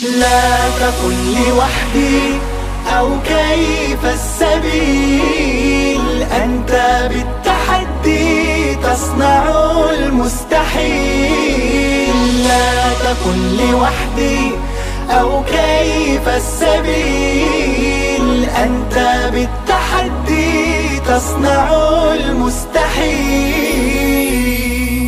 لا تقل لوحدي أو كيف السبيل، أنت بالتحدي تصنع المستحيل. لا تقل لوحدي أو كيف السبيل، أنت بالتحدي تصنع المستحيل.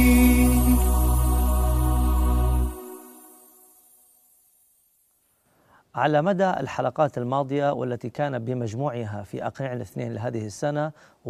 على مدى الحلقات الماضية والتي كان بمجموعها في أقنع الاثنين لهذه السنة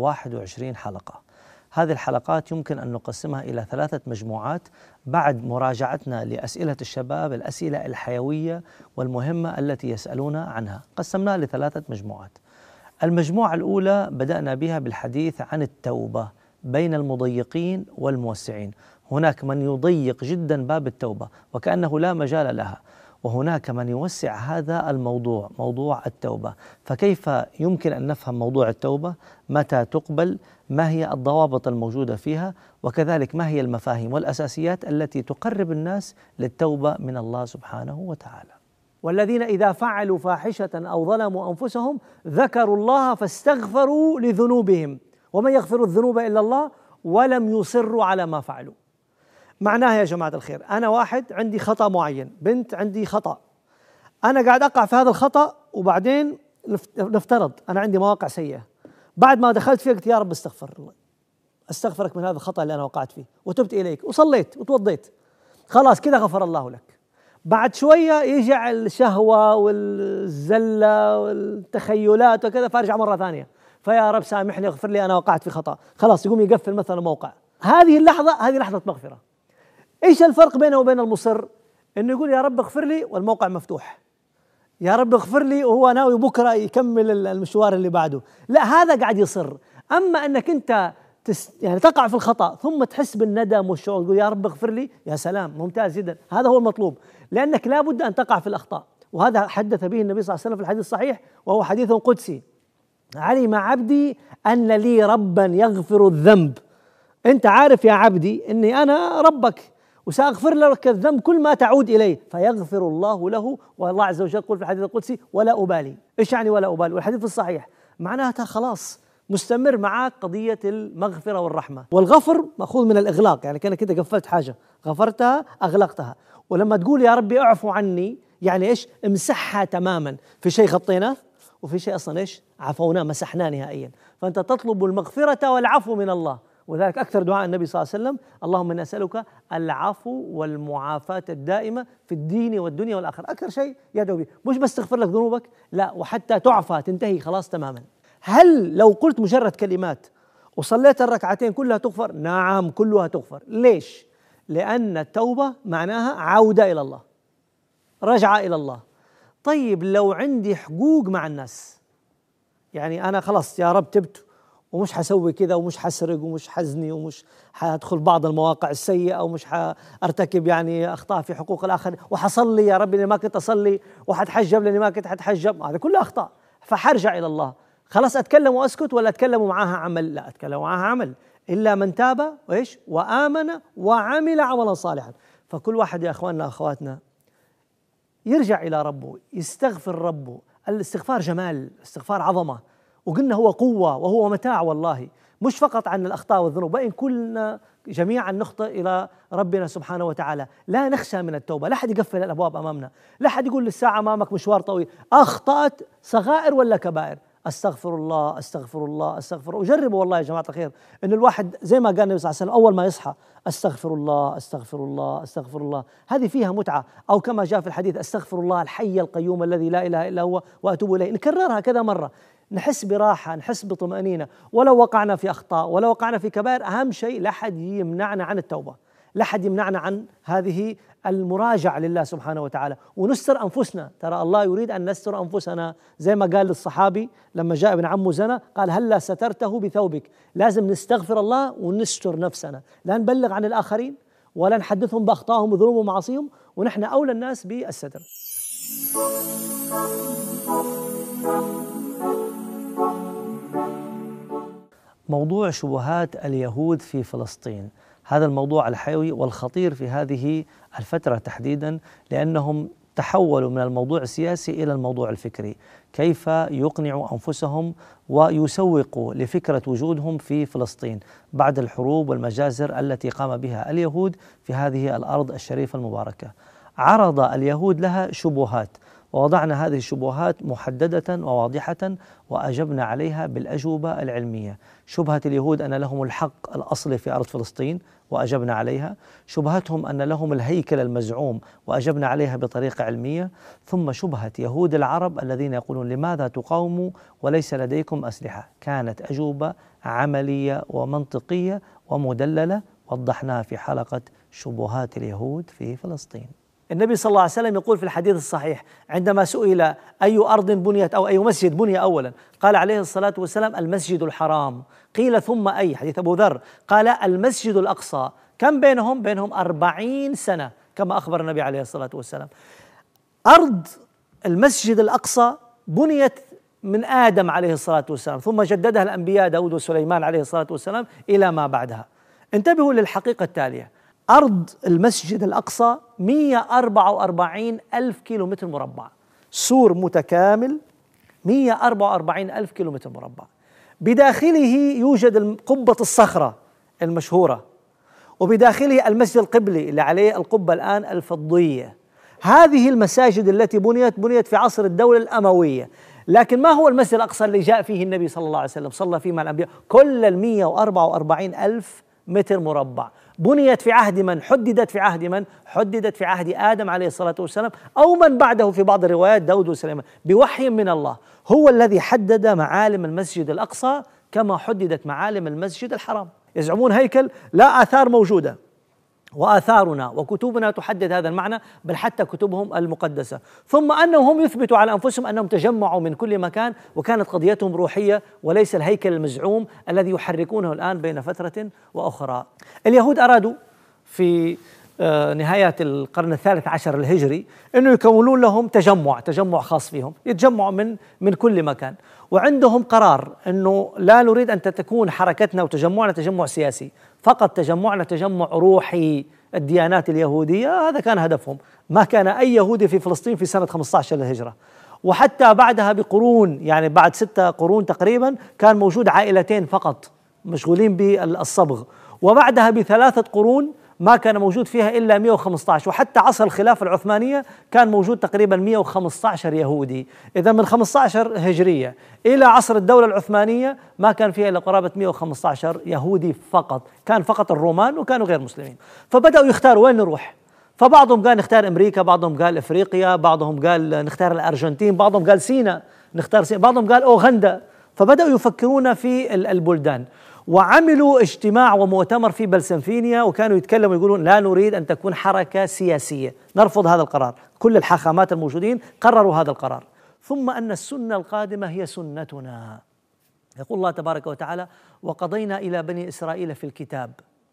21 حلقة، هذه الحلقات يمكن أن نقسمها إلى 3 مجموعات بعد مراجعتنا لأسئلة الشباب، الأسئلة الحيوية والمهمة التي يسألون عنها، قسمناها ل3 مجموعات. المجموعة الأولى بدأنا بها بالحديث عن التوبة بين المضيقين والموسعين. هناك من يضيق جدا باب التوبة وكأنه لا مجال لها، وهناك من يوسع هذا الموضوع، موضوع التوبة. فكيف يمكن أن نفهم موضوع التوبة؟ متى تقبل؟ ما هي الضوابط الموجودة فيها؟ وكذلك ما هي المفاهيم والأساسيات التي تقرب الناس للتوبة من الله سبحانه وتعالى. والذين إذا فعلوا فاحشة أو ظلموا أنفسهم ذكروا الله فاستغفروا لذنوبهم ومن يغفر الذنوب إلا الله ولم يصروا على ما فعلوا. معناها يا جماعة الخير، أنا واحد عندي خطأ معين، بنت عندي خطأ، أنا قاعد أقع في هذا الخطأ، وبعدين نفترض أنا عندي مواقع سيئة، بعد ما دخلت فيها قلت يا رب استغفر الله، أستغفرك من هذا الخطأ اللي أنا وقعت فيه، وتبت إليك وصليت وتوضيت، خلاص كذا غفر الله لك. بعد شوية يجي الشهوة والزلة والتخيلات وكذا، فارجع مرة ثانية، فيا رب سامحني اغفر لي أنا وقعت في خطأ، خلاص يقوم يقفل مثلا موقع. هذه اللحظة هذه لحظة مغفرة. ايش الفرق بينه وبين المصر؟ انه يقول يا رب اغفر لي والموقع مفتوح، يا رب اغفر لي وهو ناوي بكره يكمل المشوار اللي بعده، لا هذا قاعد يصر. اما انك انت يعني تقع في الخطأ ثم تحس بالندم والشعور، تقول يا رب اغفر لي، يا سلام ممتاز جدا، هذا هو المطلوب، لانك لابد ان تقع في الاخطاء. وهذا حدث به النبي صلى الله عليه وسلم في الحديث الصحيح، وهو حديث قدسي: علم عبدي ان لي ربا يغفر الذنب. انت عارف يا عبدي اني انا ربك وسأغفر لك الذنب كل ما تعود إليه، فيغفر الله له. والله عز وجل يقول في الحديث القدسي: ولا أبالي. إيش يعني ولا أبالي؟ والحديث الصحيح معناها خلاص مستمر معك قضية المغفرة والرحمة. والغفر مأخوذ من الإغلاق، يعني كأنك كده قفلت حاجة، غفرتها أغلقتها. ولما تقول يا ربي اعفو عني، يعني إيش؟ امسحها تماما. في شيء غطيناه وفي شيء أصلا إيش؟ عفوناه، مسحناه نهائيا. فأنت تطلب المغفرة والعفو من الله. وذلك أكثر دعاء النبي صلى الله عليه وسلم: اللهم إني أسألك العفو والمعافاة الدائمة في الدين والدنيا والآخرة. أكثر شيء يدعو به، مش بس تغفر لك ذنوبك، لا، وحتى تعفى، تنتهي خلاص تماما. هل لو قلت مجرد كلمات وصليت الركعتين كلها تغفر؟ نعم كلها تغفر. ليش؟ لأن التوبة معناها عودة إلى الله، رجعة إلى الله. طيب لو عندي حقوق مع الناس، يعني أنا خلاص يا رب تبت ومش حسوي كذا ومش حسرق ومش حزني ومش حادخل بعض المواقع السيئة ومش حارتكب يعني أخطاء في حقوق الآخر، وحصلي يا رب لأني ما كنت أصلي، وحتحجب لأني ما كنت حتحجب، هذا كله أخطاء، فحرجع إلى الله. خلاص أتكلم وأسكت ولا أتكلم معاها عمل؟ لا، أتكلم معاها عمل. إلا من تاب وإيش وآمن وعمل عملا صالحا. فكل واحد يا أخواننا أخواتنا يرجع إلى ربه، يستغفر ربه. الاستغفار جمال، الاستغفار عظمة، وقلنا هو قوة وهو متاع، والله مش فقط عن الأخطاء والذنوب، وإن كلنا جميعا نخطئ إلى ربنا سبحانه وتعالى. لا نخشى من التوبة، لا حد يقفل الأبواب أمامنا، لا حد يقول للساعة أمامك مشوار طويل، أخطأت صغائر ولا كبائر، أستغفر الله أستغفر الله أستغفر. وجربوا والله يا جماعة الخير إن الواحد زي ما قال النبي صلى الله عليه وسلم أول ما يصحى: أستغفر الله أستغفر الله أستغفر الله. هذه فيها متعة. أو كما جاء في الحديث: أستغفر الله الحي القيوم الذي لا إله إلا هو وأتوب إليه. نكررها كذا مرة، نحس براحة، نحس بطمأنينة. ولو وقعنا في أخطاء، ولو وقعنا في كبائر، أهم شيء لا حد يمنعنا عن التوبة، لا حد يمنعنا عن هذه المراجعة لله سبحانه وتعالى، ونستر أنفسنا. ترى الله يريد أن نستر أنفسنا، زي ما قال للصحابي لما جاء ابن عمه زنا، قال: هلا سترته بثوبك. لازم نستغفر الله ونستر نفسنا، لا نبلغ عن الآخرين ولا نحدثهم بأخطائهم وذنوبهم ومعاصيهم، ونحن أولى الناس بالستر. موضوع شبهات اليهود في فلسطين، هذا الموضوع الحيوي والخطير في هذه الفترة تحديدا، لأنهم تحولوا من الموضوع السياسي إلى الموضوع الفكري، كيف يقنعوا أنفسهم ويسوقوا لفكرة وجودهم في فلسطين بعد الحروب والمجازر التي قام بها اليهود في هذه الأرض الشريفة المباركة. عرض اليهود لها شبهات، ووضعنا هذه الشبهات محددة وواضحة وأجبنا عليها بالأجوبة العلمية. شبهة اليهود أن لهم الحق الأصلي في أرض فلسطين وأجبنا عليها، شبهتهم أن لهم الهيكل المزعوم وأجبنا عليها بطريقة علمية، ثم شبهة يهود العرب الذين يقولون لماذا تقاوموا وليس لديكم أسلحة. كانت أجوبة عملية ومنطقية ومدللة وضحناها في حلقة شبهات اليهود في فلسطين. النبي صلى الله عليه وسلم يقول في الحديث الصحيح عندما سئل أي أرض بنيت أو أي مسجد بني أولا، قال عليه الصلاة والسلام المسجد الحرام. قيل ثم أي؟ حديث أبو ذر قال المسجد الأقصى. كم بينهم؟ بينهم 40 سنة كما أخبر النبي عليه الصلاة والسلام. أرض المسجد الأقصى بنيت من آدم عليه الصلاة والسلام، ثم جددها الأنبياء داود وسليمان عليه الصلاة والسلام إلى ما بعدها. انتبهوا للحقيقة التالية: أرض المسجد الأقصى 144 ألف كيلومتر مربع، سور متكامل 144 ألف كيلومتر مربع. بداخله يوجد قبة الصخرة المشهورة، وبداخله المسجد القبلي اللي عليه القبة الآن الفضية. هذه المساجد التي بنيت في عصر الدولة الأموية. لكن ما هو المسجد الأقصى اللي جاء فيه النبي صلى الله عليه وسلم صلى فيه مع الأنبياء؟ كل 144 ألف متر مربع. بنيت في عهد من؟ حددت في عهد من؟ حددت في عهد آدم عليه الصلاة والسلام أو من بعده في بعض الروايات داود وسليمان، بوحي من الله. هو الذي حدد معالم المسجد الأقصى كما حددت معالم المسجد الحرام. يزعمون هيكل، لا آثار موجودة، وآثارنا وكتبنا تحدد هذا المعنى، بل حتى كتبهم المقدسة. ثم أنهم هم يثبتوا على أنفسهم أنهم تجمعوا من كل مكان، وكانت قضيتهم روحية وليس الهيكل المزعوم الذي يحركونه الآن بين فترة وأخرى. اليهود أرادوا في نهاية القرن الثالث عشر الهجري أنه يكونون لهم تجمع خاص فيهم، يتجمعوا من كل مكان، وعندهم قرار أنه لا نريد أن تكون حركتنا وتجمعنا تجمع سياسي، فقط تجمعنا تجمع روحي. الديانات اليهودية هذا كان هدفهم. ما كان أي يهودي في فلسطين في سنة 15 للهجرة، وحتى بعدها بقرون، يعني بعد 6 قرون تقريبا كان موجود عائلتين فقط مشغولين بالصبغ، وبعدها ب3 قرون ما كان موجود فيها إلا 115، وحتى عصر الخلافة العثمانية كان موجود تقريبا 115 يهودي. إذا من 15 هجرية إلى عصر الدولة العثمانية ما كان فيها إلا قرابة 115 يهودي فقط، كان فقط الرومان وكانوا غير مسلمين. فبدأوا يختاروا وين نروح، فبعضهم قال نختار أمريكا، بعضهم قال إفريقيا، بعضهم قال نختار الأرجنتين، بعضهم قال سيناء نختار سيناء، بعضهم قال أوغندا. فبدأوا يفكرون في البلدان، وعملوا اجتماع ومؤتمر في بلسنفينيا، وكانوا يتكلموا يقولون لا نريد أن تكون حركة سياسية، نرفض هذا القرار. كل الحاخامات الموجودين قرروا هذا القرار. ثم أن السنة القادمة هي سنتنا. يقول الله تبارك وتعالى: وقضينا إلى بني إسرائيل في الكتاب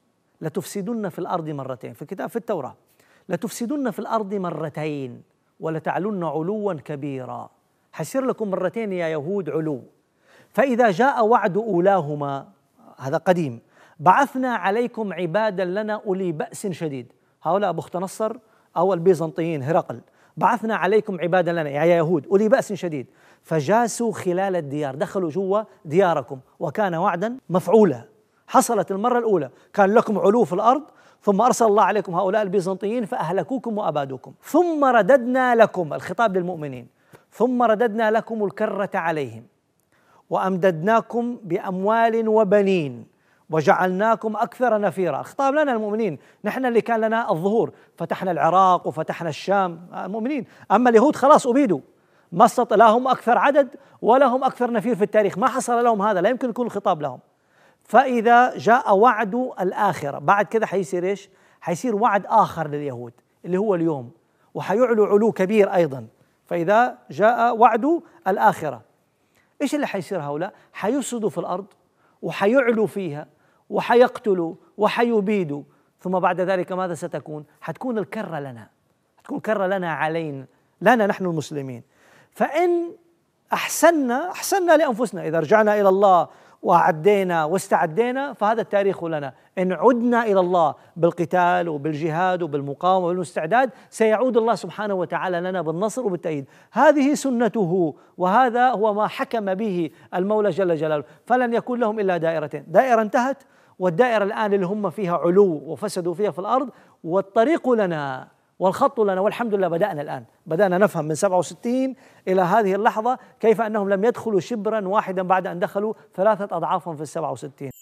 لتفسدن في الأرض مرتين، في الكتاب في التوراة، لتفسدن في الأرض مرتين ولتعلن علوا كبيرا. حيصير لكم مرتين يا يهود علو، فإذا جاء وعد أولاهما، هذا قديم، بعثنا عليكم عبادا لنا أولي بأس شديد. هؤلاء بخت نصر أو البيزنطيين هرقل، بعثنا عليكم عبادا لنا يا يهود أولي بأس شديد فجاسوا خلال الديار، دخلوا جوا دياركم، وكان وعدا مفعولا. حصلت المرة الأولى، كان لكم علو في الأرض، ثم أرسل الله عليكم هؤلاء البيزنطيين فأهلكوكم وأبادوكم، ثم رددنا لكم، الخطاب للمؤمنين، ثم رددنا لكم الكرة عليهم وأمددناكم بأموال وبنين وجعلناكم أكثر نفيرا. الخطاب لنا المؤمنين، نحن اللي كان لنا الظهور، فتحنا العراق وفتحنا الشام، المؤمنين. أما اليهود خلاص أبيدوا، ما استطاع، لا هم أكثر عدد ولا هم أكثر نفير في التاريخ، ما حصل لهم هذا، لا يمكن يكون الخطاب لهم. فإذا جاء وعد الآخرة بعد كذا حيصير إيش؟ حيصير وعد آخر لليهود اللي هو اليوم، وحيعلو علو كبير أيضا. فإذا جاء وعد الآخرة إيش اللي حيصير؟ هؤلاء حيفسدوا في الأرض وحيعلوا فيها وحيقتلوا وحيبيدوا، ثم بعد ذلك ماذا ستكون؟ حتكون الكرة لنا، حتكون كرة لنا علينا، لنا نحن المسلمين. فإن أحسننا لأنفسنا، إذا رجعنا إلى الله وعدينا واستعدينا فهذا التاريخ لنا. إن عدنا إلى الله بالقتال وبالجهاد وبالمقاومة والمستعداد سيعود الله سبحانه وتعالى لنا بالنصر وبالتأييد. هذه سنته، وهذا هو ما حكم به المولى جل جلاله. فلن يكون لهم إلا دائرتين، دائرة انتهت، والدائرة الآن اللي هم فيها علو وفسدوا فيها في الأرض، والطريق لنا والخط لنا. والحمد لله بدأنا الآن، بدأنا نفهم من 67 إلى هذه اللحظة كيف أنهم لم يدخلوا شبرا واحدا بعد أن دخلوا 3 أضعافهم في 67.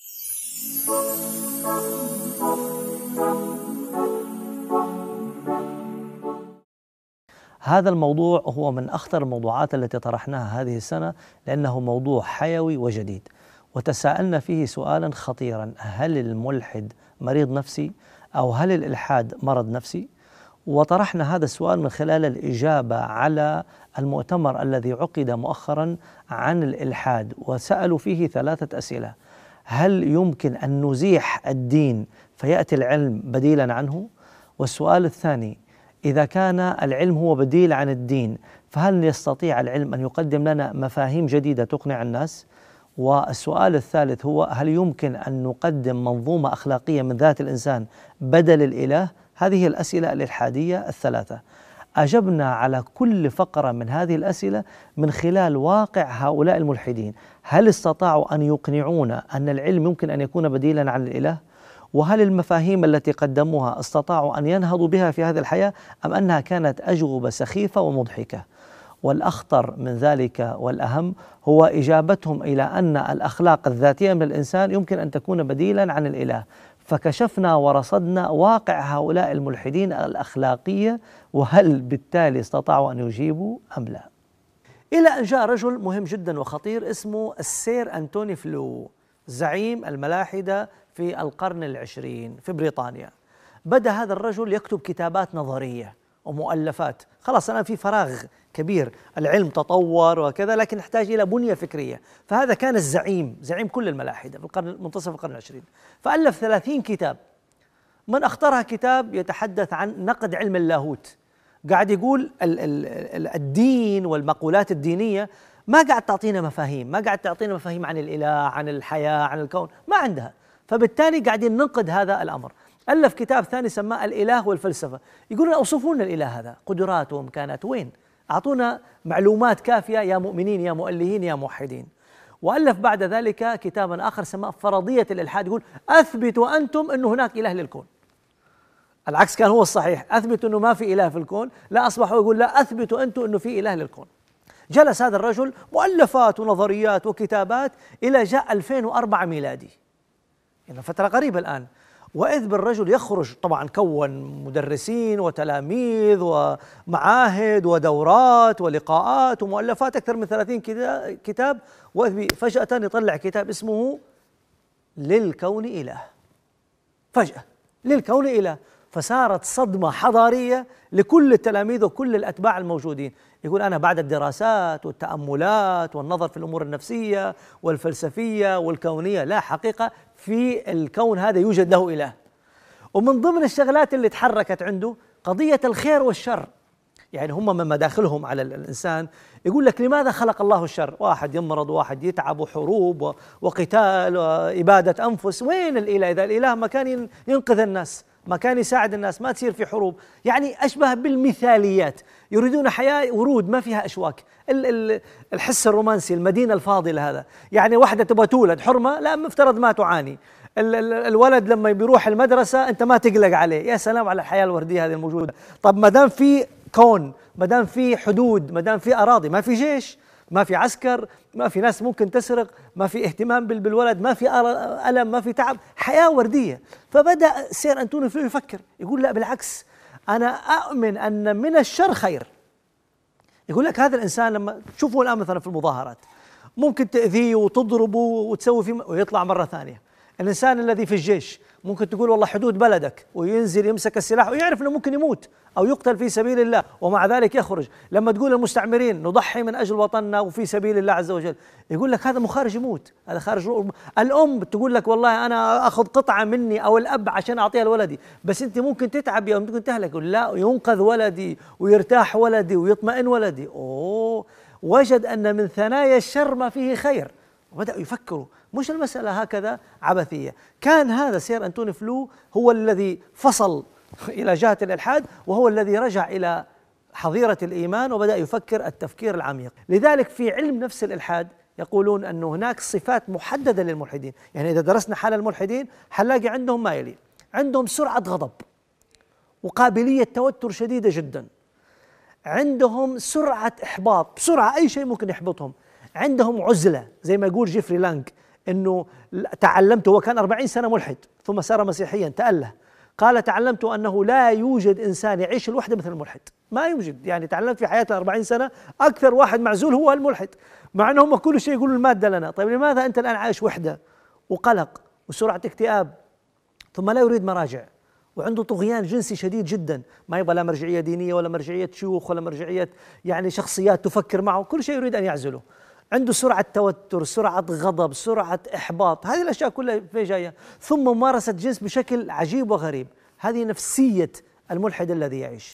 هذا الموضوع هو من أخطر الموضوعات التي طرحناها هذه السنة، لأنه موضوع حيوي وجديد، وتساءلنا فيه سؤالا خطيرا: هل الملحد مريض نفسي أو هل الإلحاد مرض نفسي؟ وطرحنا هذا السؤال من خلال الإجابة على المؤتمر الذي عقد مؤخرا عن الإلحاد، وسألوا فيه 3 أسئلة: هل يمكن أن نزيح الدين فيأتي العلم بديلا عنه؟ والسؤال الثاني: إذا كان العلم هو بديل عن الدين فهل يستطيع العلم أن يقدم لنا مفاهيم جديدة تقنع الناس؟ والسؤال الثالث هو: هل يمكن أن نقدم منظومة أخلاقية من ذات الإنسان بدل الإله؟ هذه الأسئلة الإلحادية ال3. أجبنا على كل فقرة من هذه الأسئلة من خلال واقع هؤلاء الملحدين. هل استطاعوا أن يقنعونا أن العلم يمكن أن يكون بديلا عن الإله؟ وهل المفاهيم التي قدموها استطاعوا أن ينهضوا بها في هذه الحياة، أم أنها كانت أجوبة سخيفة ومضحكة؟ والأخطر من ذلك والأهم هو إجابتهم إلى أن الأخلاق الذاتية من الإنسان يمكن أن تكون بديلا عن الإله. فكشفنا ورصدنا واقع هؤلاء الملحدين الأخلاقية، وهل بالتالي استطاعوا أن يجيبوا أم لا؟ إلى أن جاء رجل مهم جدا وخطير اسمه السير أنتوني فلو، زعيم الملاحدة في القرن العشرين في بريطانيا. بدأ هذا الرجل يكتب كتابات نظرية ومؤلفات. خلاص الآن في فراغ كبير، العلم تطور وكذا، لكن نحتاج إلى بنية فكرية. فهذا كان زعيم كل الملاحدة في منتصف القرن العشرين، فألف 30 كتاب. من أخطرها كتاب يتحدث عن نقد علم اللاهوت. قاعد يقول الدين والمقولات الدينية ما قاعد تعطينا مفاهيم، ما قاعد تعطينا مفاهيم عن الإله، عن الحياة، عن الكون، ما عندها. فبالتالي قاعدين ننقد هذا الأمر. ألف كتاب ثاني سماه الإله والفلسفة. يقولون أوصفوا لنا الإله هذا، قدراته وإمكاناته وين؟ أعطونا معلومات كافية يا مؤمنين يا مؤلهين يا موحدين. وألف بعد ذلك كتابا آخر سماه فرضية الإلحاد. يقول أثبتوا أنتم أنه هناك إله للكون. العكس كان هو الصحيح، أثبتوا أنه ما في إله في الكون، لا أصبحوا يقول لا أثبتوا أنتم أنه في إله للكون. جلس هذا الرجل مؤلفات ونظريات وكتابات إلى جاء 2004 ميلادي، يعني فترة قريبة الآن. وإذ بالرجل يخرج، طبعا كون مدرسين وتلاميذ ومعاهد ودورات ولقاءات ومؤلفات أكثر من 30 كتاب. وإذ فجأة يطلع كتاب اسمه للكون إله، فجأة للكون إله. فصارت صدمة حضارية لكل التلاميذ وكل الأتباع الموجودين. يقول أنا بعد الدراسات والتأملات والنظر في الأمور النفسية والفلسفية والكونية، لا حقيقة في الكون هذا يوجد له إله. ومن ضمن الشغلات اللي تحركت عنده قضية الخير والشر. يعني هم من مداخلهم على الإنسان يقول لك لماذا خلق الله الشر؟ واحد يمرض، واحد يتعب، وحروب وقتال وإبادة أنفس. وين الإله؟ إذا الإله ما كان ينقذ الناس، ما كان يساعد الناس، ما تصير في حروب. يعني أشبه بالمثاليات، يريدون حياة ورود ما فيها أشواك. الحس الرومانسي، المدينة الفاضلة هذا. يعني واحدة تبغى تولد حرمة، لا مفترض ما تعاني. الولد لما بيروح المدرسة أنت ما تقلق عليه. يا سلام على الحياة الوردية هذه الموجودة. طب ما دام في كون، ما دام في حدود، ما دام في أراضي، ما في جيش، ما في عسكر، ما في ناس ممكن تسرق، ما في اهتمام بالولد، ما في ألم، ما في تعب، حياة وردية. فبدأ سير أنتوني فلو يفكر، يقول لا بالعكس، أنا أؤمن أن من الشر خير. يقول لك هذا الإنسان لما تشوفه الآن مثلا في المظاهرات ممكن تأذيه وتضربه وتسوي فيه ويطلع مرة ثانية. الإنسان الذي في الجيش ممكن تقول والله حدود بلدك، وينزل يمسك السلاح ويعرف أنه ممكن يموت أو يقتل في سبيل الله، ومع ذلك يخرج. لما تقول المستعمرين نضحي من أجل وطننا وفي سبيل الله عز وجل، يقول لك هذا مخارج يموت، هذا خارج. الأم تقول لك والله أنا أخذ قطعة مني أو الأب عشان أعطيها لولدي، بس أنت ممكن تتعب يوم ممكن تهلك. يقول لا، ينقذ ولدي ويرتاح ولدي ويطمئن ولدي. وجد أن من ثنايا الشر ما فيه خير. وبدأوا يفكروا، مش المسألة هكذا عبثية. كان هذا سير أنتوني فلو هو الذي فصل إلى جهة الإلحاد، وهو الذي رجع إلى حظيرة الإيمان وبدأ يفكر التفكير العميق. لذلك في علم نفس الإلحاد يقولون أن هناك صفات محددة للملحدين. يعني إذا درسنا حال الملحدين حنلاقي عندهم ما يلي: عندهم سرعة غضب وقابلية توتر شديدة جدا، عندهم سرعة إحباط، بسرعة أي شيء ممكن يحبطهم، عندهم عزلة زي ما يقول جيفري لانغ أنه تعلمت، هو كان 40 سنة ملحد ثم صار مسيحيا تأله، قال: تعلمت أنه لا يوجد إنسان يعيش الوحدة مثل الملحد، ما يوجد. يعني تعلمت في حياتي 40 سنة أكثر واحد معزول هو الملحد، مع أنهم كل شيء يقولوا المادة لنا. طيب لماذا أنت الآن عايش وحدة وقلق وسرعة اكتئاب، ثم لا يريد مراجع، وعنده طغيان جنسي شديد جدا، ما يبغى لا مرجعية دينية ولا مرجعية شيوخ ولا مرجعية يعني شخصيات تفكر معه، كل شيء يريد أن يعزله. عنده سرعة توتر، سرعة غضب، سرعة إحباط، هذه الأشياء كلها في جاية، ثم ممارسة جنس بشكل عجيب وغريب. هذه نفسية الملحد الذي يعيش.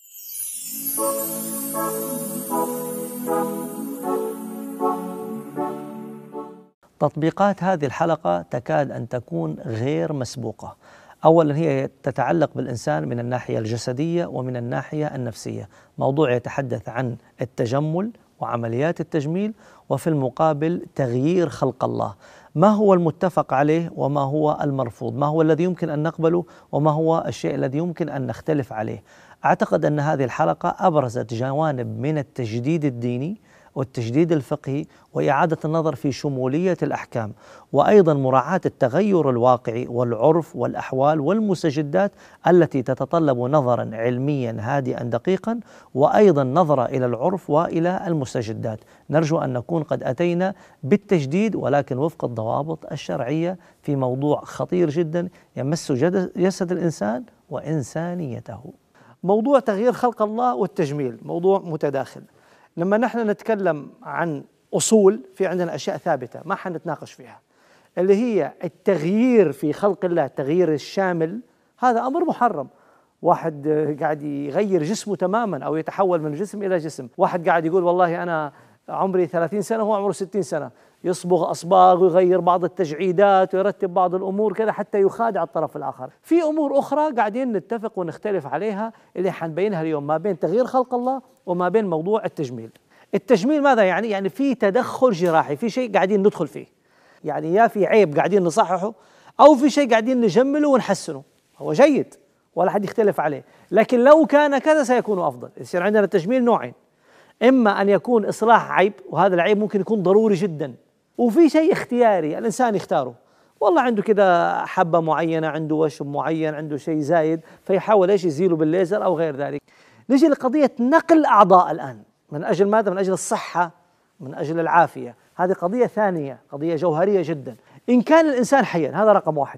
تطبيقات هذه الحلقة تكاد أن تكون غير مسبوقة. أولا هي تتعلق بالإنسان من الناحية الجسدية ومن الناحية النفسية. موضوع يتحدث عن التجمل وعمليات التجميل، وفي المقابل تغيير خلق الله. ما هو المتفق عليه وما هو المرفوض، ما هو الذي يمكن أن نقبله وما هو الشيء الذي يمكن أن نختلف عليه. أعتقد أن هذه الحلقة أبرزت جوانب من التجديد الديني والتجديد الفقهي وإعادة النظر في شمولية الأحكام، وأيضا مراعاة التغير الواقعي والعرف والأحوال والمستجدات التي تتطلب نظرا علميا هادئا دقيقا، وأيضا نظرة إلى العرف وإلى المستجدات. نرجو أن نكون قد أتينا بالتجديد ولكن وفق الضوابط الشرعية في موضوع خطير جدا يمس جسد الإنسان وإنسانيته. موضوع تغيير خلق الله والتجميل موضوع متداخل. لما نحن نتكلم عن أصول، في عندنا أشياء ثابتة ما حنتناقش فيها، اللي هي التغيير في خلق الله، التغيير الشامل، هذا أمر محرم. واحد قاعد يغير جسمه تماما أو يتحول من جسم إلى جسم، واحد قاعد يقول والله أنا عمري 30 سنة وهو عمره 60 سنة، يصبغ أصباغ ويغير بعض التجعيدات ويرتب بعض الأمور كذا حتى يخادع الطرف الآخر. في أمور أخرى قاعدين نتفق ونختلف عليها اللي حنبينها اليوم، ما بين تغيير خلق الله وما بين موضوع التجميل. التجميل ماذا يعني؟ يعني في تدخل جراحي، في شيء قاعدين ندخل فيه، يعني يا في عيب قاعدين نصححه أو في شيء قاعدين نجمله ونحسنه. هو جيد ولا حد يختلف عليه، لكن لو كان كذا سيكون أفضل. يصير عندنا التجميل نوعين: إما أن يكون إصلاح عيب، وهذا العيب ممكن يكون ضروري جدا، وفي شيء اختياري الإنسان يختاره، والله عنده كده حبة معينة، عنده وشم معين، عنده شيء زايد فيحاول إيش يزيله بالليزر أو غير ذلك. نجي لقضية نقل أعضاء الآن، من أجل ماذا؟ من أجل الصحة، من أجل العافية. هذه قضية ثانية، قضية جوهرية جدا. إن كان الإنسان حيا، هذا رقم واحد،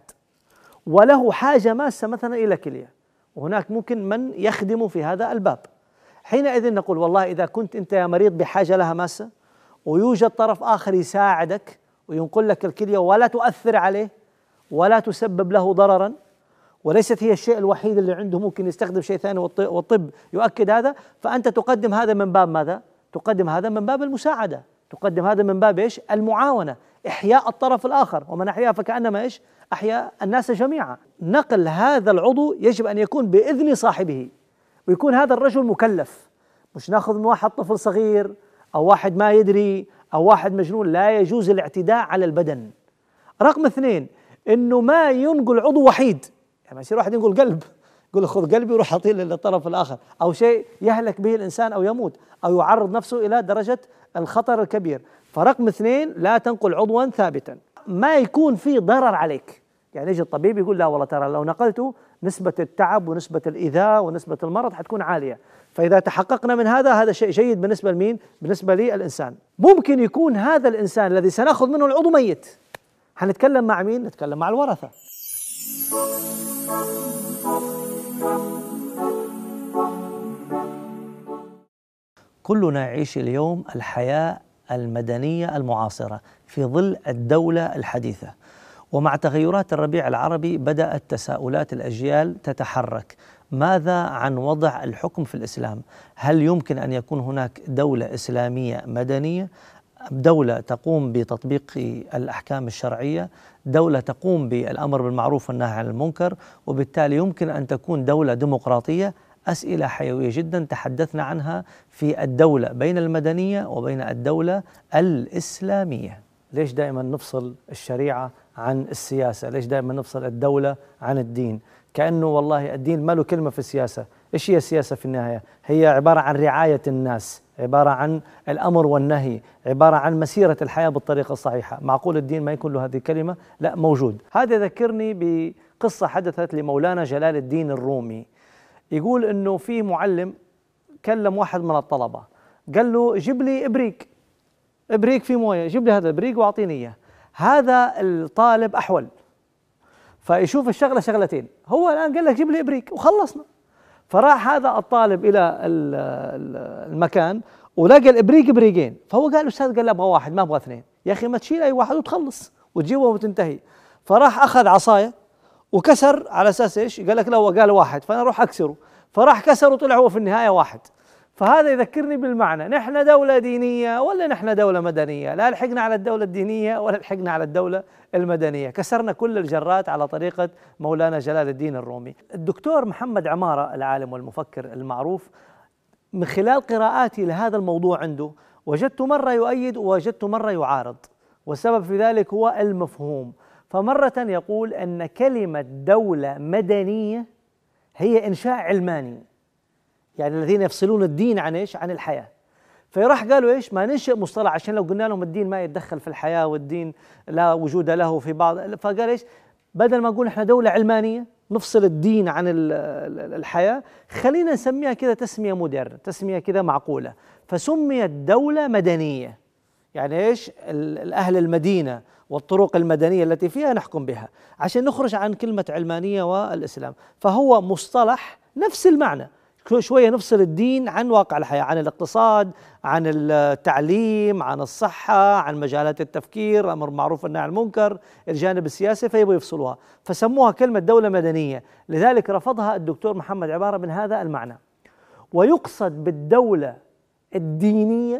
وله حاجة ماسة مثلا إلى كلية، وهناك ممكن من يخدم في هذا الباب، حينئذ نقول والله إذا كنت أنت يا مريض بحاجة لها ماسة ويوجد طرف آخر يساعدك وينقل لك الكلية ولا تؤثر عليه ولا تسبب له ضررا، وليست هي الشيء الوحيد اللي عنده، ممكن يستخدم شيء ثاني والطب يؤكد هذا، فأنت تقدم هذا من باب ماذا؟ تقدم هذا من باب المساعدة، تقدم هذا من باب إيش؟ المعاونة، إحياء الطرف الآخر، ومن أحيا فكأنما إيش؟ أحيا الناس جميعا. نقل هذا العضو يجب أن يكون بإذن صاحبه، ويكون هذا الرجل مكلف، مش ناخذ من واحد طفل صغير أو واحد ما يدري أو واحد مجنون. لا يجوز الاعتداء على البدن. رقم 2، إنه ما ينقل عضو وحيد، يعني يصير واحد ينقل قلب، يقول له خذ قلبي وروح أعطيه للطرف الآخر، أو شيء يهلك به الإنسان أو يموت أو يعرض نفسه إلى درجة الخطر الكبير. فرقم 2، لا تنقل عضوا ثابتا، ما يكون في ضرر عليك. يعني يجي الطبيب يقول لا والله ترى لو نقلته نسبة التعب ونسبة الإيذاء ونسبة المرض حتكون عالية، فإذا تحققنا من هذا شيء جيد بالنسبة لمين؟ بالنسبة للإنسان. ممكن يكون هذا الإنسان الذي سنأخذ منه العضو ميت، هنتكلم مع مين؟ نتكلم مع الورثة. كلنا يعيش اليوم الحياة المدنية المعاصرة في ظل الدولة الحديثة، ومع تغيرات الربيع العربي بدأت تساؤلات الأجيال تتحرك. ماذا عن وضع الحكم في الإسلام؟ هل يمكن أن يكون هناك دولة إسلامية مدنية دولة تقوم بتطبيق الأحكام الشرعية، دولة تقوم بالأمر بالمعروف والنهي عن المنكر، وبالتالي يمكن أن تكون دولة ديمقراطية. أسئلة حيوية جدا تحدثنا عنها في الدولة بين المدنية وبين الدولة الإسلامية. ليش دائما نفصل الشريعة عن السياسة؟ ليش دائما نفصل الدولة عن الدين؟ كأنه والله الدين ما له كلمة في السياسة. إيش هي السياسة في النهاية؟ هي عبارة عن رعاية الناس، عبارة عن الأمر والنهي، عبارة عن مسيرة الحياة بالطريقة الصحيحة. معقول الدين ما يكون له هذه الكلمة؟ لا، موجود. هذا يذكرني بقصة حدثت لمولانا جلال الدين الرومي. يقول إنه في معلم كلم واحد من الطلبة، قال له جيب لي إبريق في موية، جيب لي هذا الإبريق وأعطيني إياه. هذا الطالب أحول، فيشوف الشغلة شغلتين، هو الآن قال لك جيب لي إبريق وخلصنا. فراح هذا الطالب إلى المكان ولقى الإبريق إبريقين، فهو قال الأستاذ قال أبغى واحد ما أبغى اثنين. يا أخي ما تشيل أي واحد وتخلص وتجيبه وتنتهي. فراح أخذ عصاية وكسر على أساس إيش؟ قال لك لا، هو قال واحد فأنا أروح أكسره، فراح كسر وطلع هو في النهاية واحد. فهذا يذكرني بالمعنى، نحن دولة دينية ولا نحن دولة مدنية؟ لا لحقنا على الدولة الدينية ولا لحقنا على الدولة المدنية، كسرنا كل الجرات على طريقة مولانا جلال الدين الرومي. الدكتور محمد عمارة العالم والمفكر المعروف، من خلال قراءاتي لهذا الموضوع عنده وجدت مرة يؤيد ووجدت مرة يعارض، والسبب في ذلك هو المفهوم. فمرة يقول أن كلمة دولة مدنية هي إنشاء علماني، يعني الذين يفصلون الدين عن إيش؟ عن الحياة. فراح قالوا إيش؟ ما ننشئ مصطلح، عشان لو قلنا لهم الدين ما يتدخل في الحياة والدين لا وجود له في بعض، فقال إيش؟ بدل ما نقول إحنا دولة علمانية نفصل الدين عن الحياة، خلينا نسميها كذا تسمية مودرن، تسمية كذا معقولة، فسميت دولة مدنية. يعني إيش؟ الأهل المدينة والطرق المدنية التي فيها نحكم بها، عشان نخرج عن كلمة علمانية والإسلام. فهو مصطلح نفس المعنى، شوية نفصل الدين عن واقع الحياة، عن الاقتصاد، عن التعليم، عن الصحة، عن مجالات التفكير، أمر معروف والنهي عن المنكر، الجانب السياسي، فيبغوا يفصلوها فسموها كلمة دولة مدنية. لذلك رفضها الدكتور محمد عمارة من هذا المعنى. ويقصد بالدولة الدينية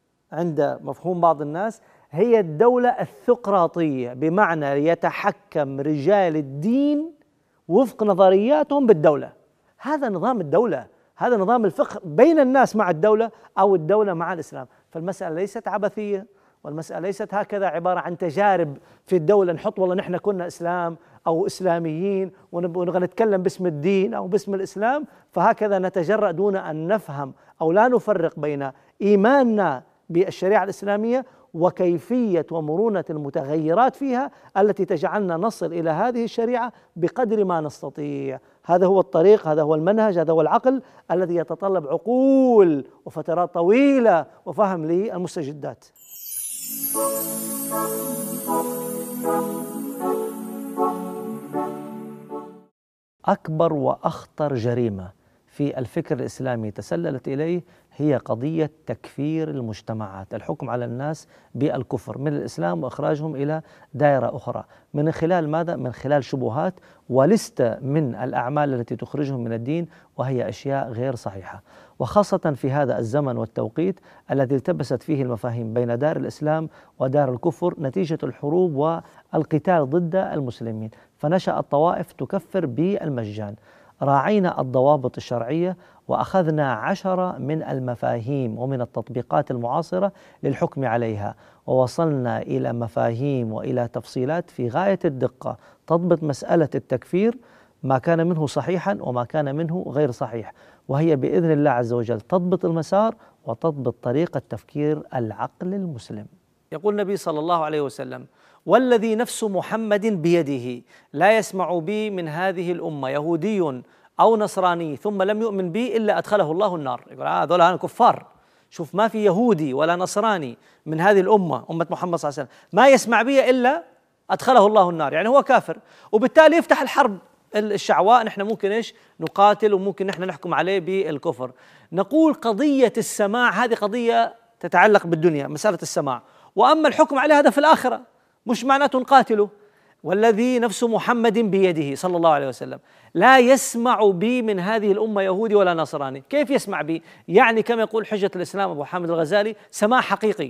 عند مفهوم بعض الناس هي الدولة الثقراطية، بمعنى يتحكم رجال الدين وفق نظرياتهم بالدولة. هذا نظام الدولة، هذا نظام الفقه بين الناس مع الدولة أو الدولة مع الإسلام. فالمسألة ليست عبثية، والمسألة ليست هكذا عبارة عن تجارب في الدولة نحط والله نحن كنا إسلام أو إسلاميين ونبغى نتكلم باسم الدين أو باسم الإسلام، فهكذا نتجرأ دون أن نفهم أو لا نفرق بين إيماننا بالشريعة الإسلامية وكيفية ومرونة المتغيرات فيها التي تجعلنا نصل إلى هذه الشريعة بقدر ما نستطيع. هذا هو الطريق، هذا هو المنهج، هذا هو العقل الذي يتطلب عقول وفترات طويلة وفهم للمستجدات. أكبر وأخطر جريمة في الفكر الإسلامي تسللت إليه هي قضية تكفير المجتمعات، الحكم على الناس بالكفر من الإسلام وإخراجهم إلى دائرة أخرى. من خلال ماذا؟ من خلال شبهات ولستة من الأعمال التي تخرجهم من الدين، وهي أشياء غير صحيحة، وخاصة في هذا الزمن والتوقيت الذي التبست فيه المفاهيم بين دار الإسلام ودار الكفر نتيجة الحروب والقتال ضد المسلمين، فنشأت طوائف تكفر بالمجان. راعينا الضوابط الشرعية وأخذنا 10 من المفاهيم ومن التطبيقات المعاصرة للحكم عليها، ووصلنا إلى مفاهيم وإلى تفصيلات في غاية الدقة تضبط مسألة التكفير، ما كان منه صحيحا وما كان منه غير صحيح، وهي بإذن الله عز وجل تضبط المسار وتضبط طريقة تفكير العقل المسلم. يقول النبي صلى الله عليه وسلم: والذي نفس محمد بيده لا يسمع بي من هذه الأمة يهودي أو نصراني ثم لم يؤمن بي إلا أدخله الله النار. يقول هذول أنا كفار. شوف، ما في يهودي ولا نصراني من هذه الأمة، أمة محمد صلى الله عليه وسلم، ما يسمع بي إلا أدخله الله النار، يعني هو كافر، وبالتالي يفتح الحرب الشعواء. نحن ممكن إيش نقاتل وممكن نحن نحكم عليه بالكفر. نقول قضية السماع هذه قضية تتعلق بالدنيا، مسألة السماع، وأما الحكم عليه هذا في الآخرة، مش معناته نقاتله. والذي نفس محمد بيده صلى الله عليه وسلم لا يسمع بي من هذه الأمة يهودي ولا نصراني. كيف يسمع بي؟ يعني كما يقول حجة الإسلام أبو حامد الغزالي: سماع حقيقي.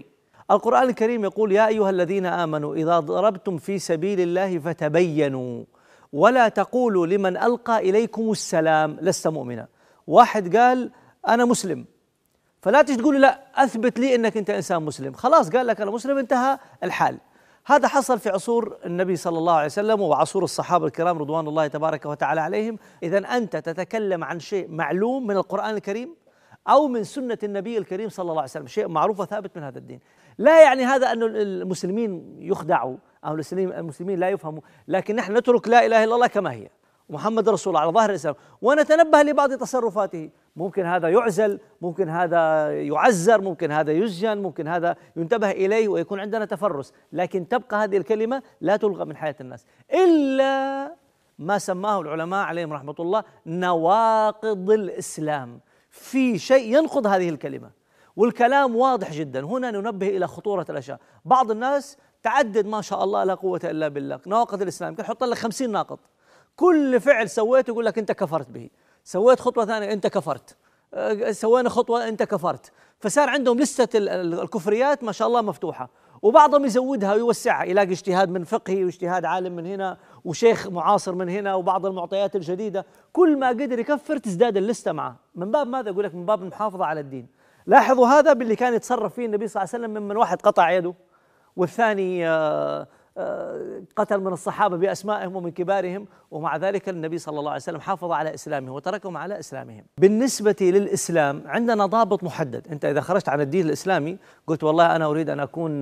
القرآن الكريم يقول: يا أيها الذين آمنوا إذا ضربتم في سبيل الله فتبينوا ولا تقولوا لمن ألقى إليكم السلام لست مؤمنا. واحد قال أنا مسلم، فلا تجي تقول لا أثبت لي أنك أنت إنسان مسلم، خلاص قال لك أنا مسلم انتهى الحال. هذا حصل في عصور النبي صلى الله عليه وسلم وعصور الصحابة الكرام رضوان الله تبارك وتعالى عليهم. إذا أنت تتكلم عن شيء معلوم من القرآن الكريم أو من سنة النبي الكريم صلى الله عليه وسلم، شيء معروف وثابت من هذا الدين. لا يعني هذا أن المسلمين يخدعوا أو المسلمين لا يفهموا، لكن نحن نترك لا إله إلا الله كما هي محمد رسول الله على ظاهر الإسلام، ونتنبه لبعض تصرفاته. ممكن هذا يعزل، ممكن هذا يعزر، ممكن هذا يسجن، ممكن هذا ينتبه إليه ويكون عندنا تفرس، لكن تبقى هذه الكلمة لا تلغى من حياة الناس إلا ما سماه العلماء عليهم رحمة الله نواقض الإسلام. في شيء ينقض هذه الكلمة، والكلام واضح جدا. هنا ننبه إلى خطورة الأشياء. بعض الناس تعدد ما شاء الله لا قوة إلا بالله نواقض الإسلام، يمكن يحط لك 50 ناقض، كل فعل سويته يقول لك أنت كفرت به، سويت خطوة ثانية أنت كفرت، سوينا خطوة أنت كفرت. فصار عندهم لستة الكفريات ما شاء الله مفتوحة، وبعضهم يزودها ويوسعها، يلاقي اجتهاد من فقهي واجتهاد عالم من هنا وشيخ معاصر من هنا وبعض المعطيات الجديدة. كل ما قدر يكفر تزداد اللستة معه. من باب ماذا؟ يقول لك من باب المحافظة على الدين. لاحظوا هذا باللي كان يتصرف فيه النبي صلى الله عليه وسلم، ممن واحد قطع يده والثاني قتل من الصحابة بأسمائهم ومن كبارهم، ومع ذلك النبي صلى الله عليه وسلم حافظ على إسلامهم وتركهم على إسلامهم. بالنسبة للإسلام عندنا ضابط محدد. أنت إذا خرجت عن الدين الإسلامي قلت والله أنا أريد أن أكون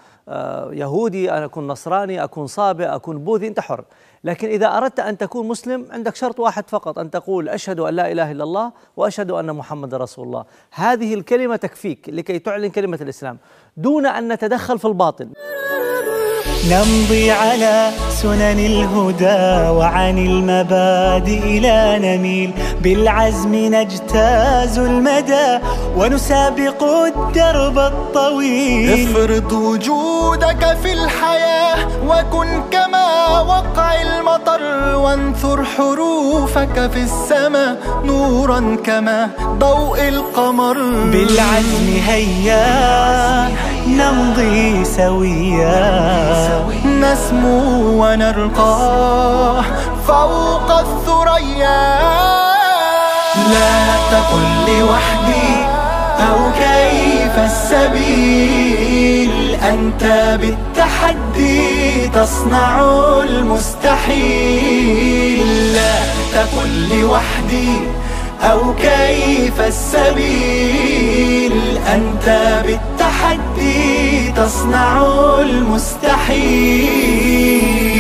يهودي، أنا أكون نصراني، أكون صابئ، أكون بوذي، أنت حر. لكن إذا أردت أن تكون مسلم عندك شرط واحد فقط، أن تقول أشهد أن لا إله إلا الله وأشهد أن محمد رسول الله. هذه الكلمة تكفيك لكي تعلن كلمة الإسلام دون أن نتدخل في الباطن. نمضي على سنن الهدى وعن المبادئ لا نميل، بالعزم نجتاز المدى ونسابق الدرب الطويل. افرض وجودك في الحياة وكن كما وقع المطر، وانثر حروفك في السماء نورا كما ضوء القمر. بالعزم هيا نمضي سويا، نسمو ونرقى فوق الثريا. لا تقل لوحدي أو كيف السبيل، أنت بالتحدي تصنع المستحيل. لا تقل لوحدي أو كيف السبيل، أنت بالتحدي تصنع المستحيل.